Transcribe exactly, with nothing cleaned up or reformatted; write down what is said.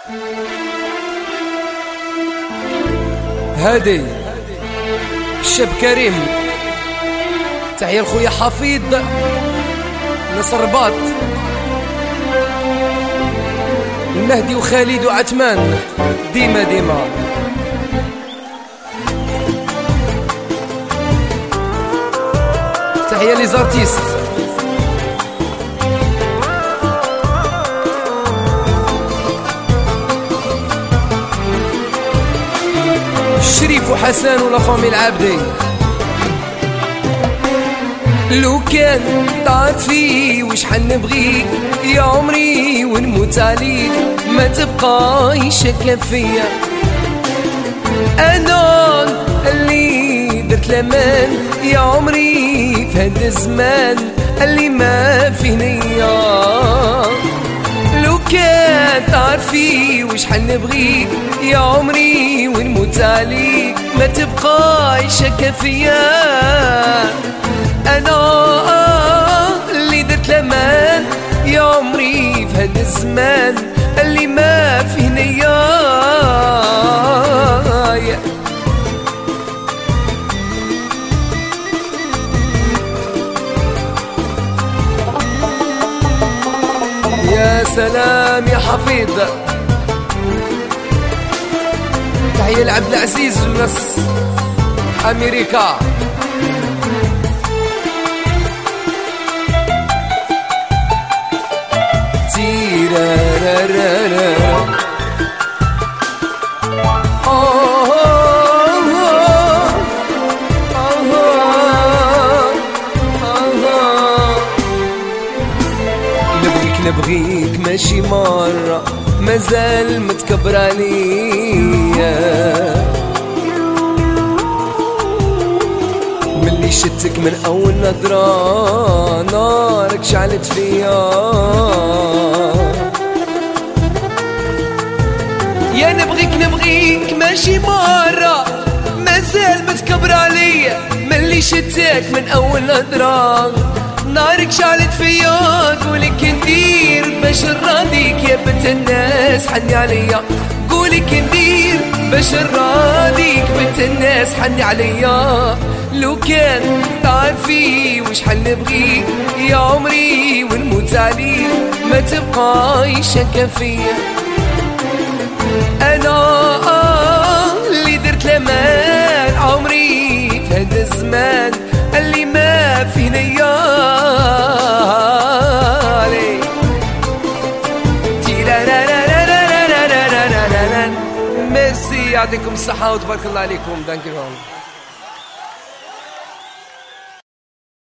هادي الشاب كريم، تحية لخويا حفيظ نصر رباط، المهدي وخالد وعثمان ديما ديما. تحية لي زارتيست، الشريف وحسن ولا فامي العابدي. لو كان طارت في وشحال نبغيك يا عمري ونموت عليك، ما تبقى شك فيا. انا اللي درت الامان يا عمري في هذا الزمان اللي ما فيه نية. لو كان تعرفي وشحال نبغيك يا عمري ونموت عليك، ما تبقى شك فيا. انا اللي درت الامان يا عمري في هذا الزمان اللي ما فيه نية. يا سلام يا حفيظ، تحية لعبد العزيز ونص أمريكا. تيرارارارا نبغيك ماشي مرة مازال متكبر عليا، ملي شتك من أول نظرة نارك شعلت فيا. يا نبغيك نبغيك ماشي مرة مازال متكبر عليا، ملي شتك من أول نظرة نارك شعلت فيا. قولك ندير باش نراضيك يا بنت الناس حني عليا، قولك ندير باش نراضيك بنت الناس حني عليا. لو كان تعرفي وشحال نبغيك يا عمري ونموت عليك، ما تبقى شك فيا. انا اللي درت الامان عمري في هذا الزمان اللي ما فيه نية. ميرسي، يعطيكم الصحة وتبارك الله عليكم. دانكيرون.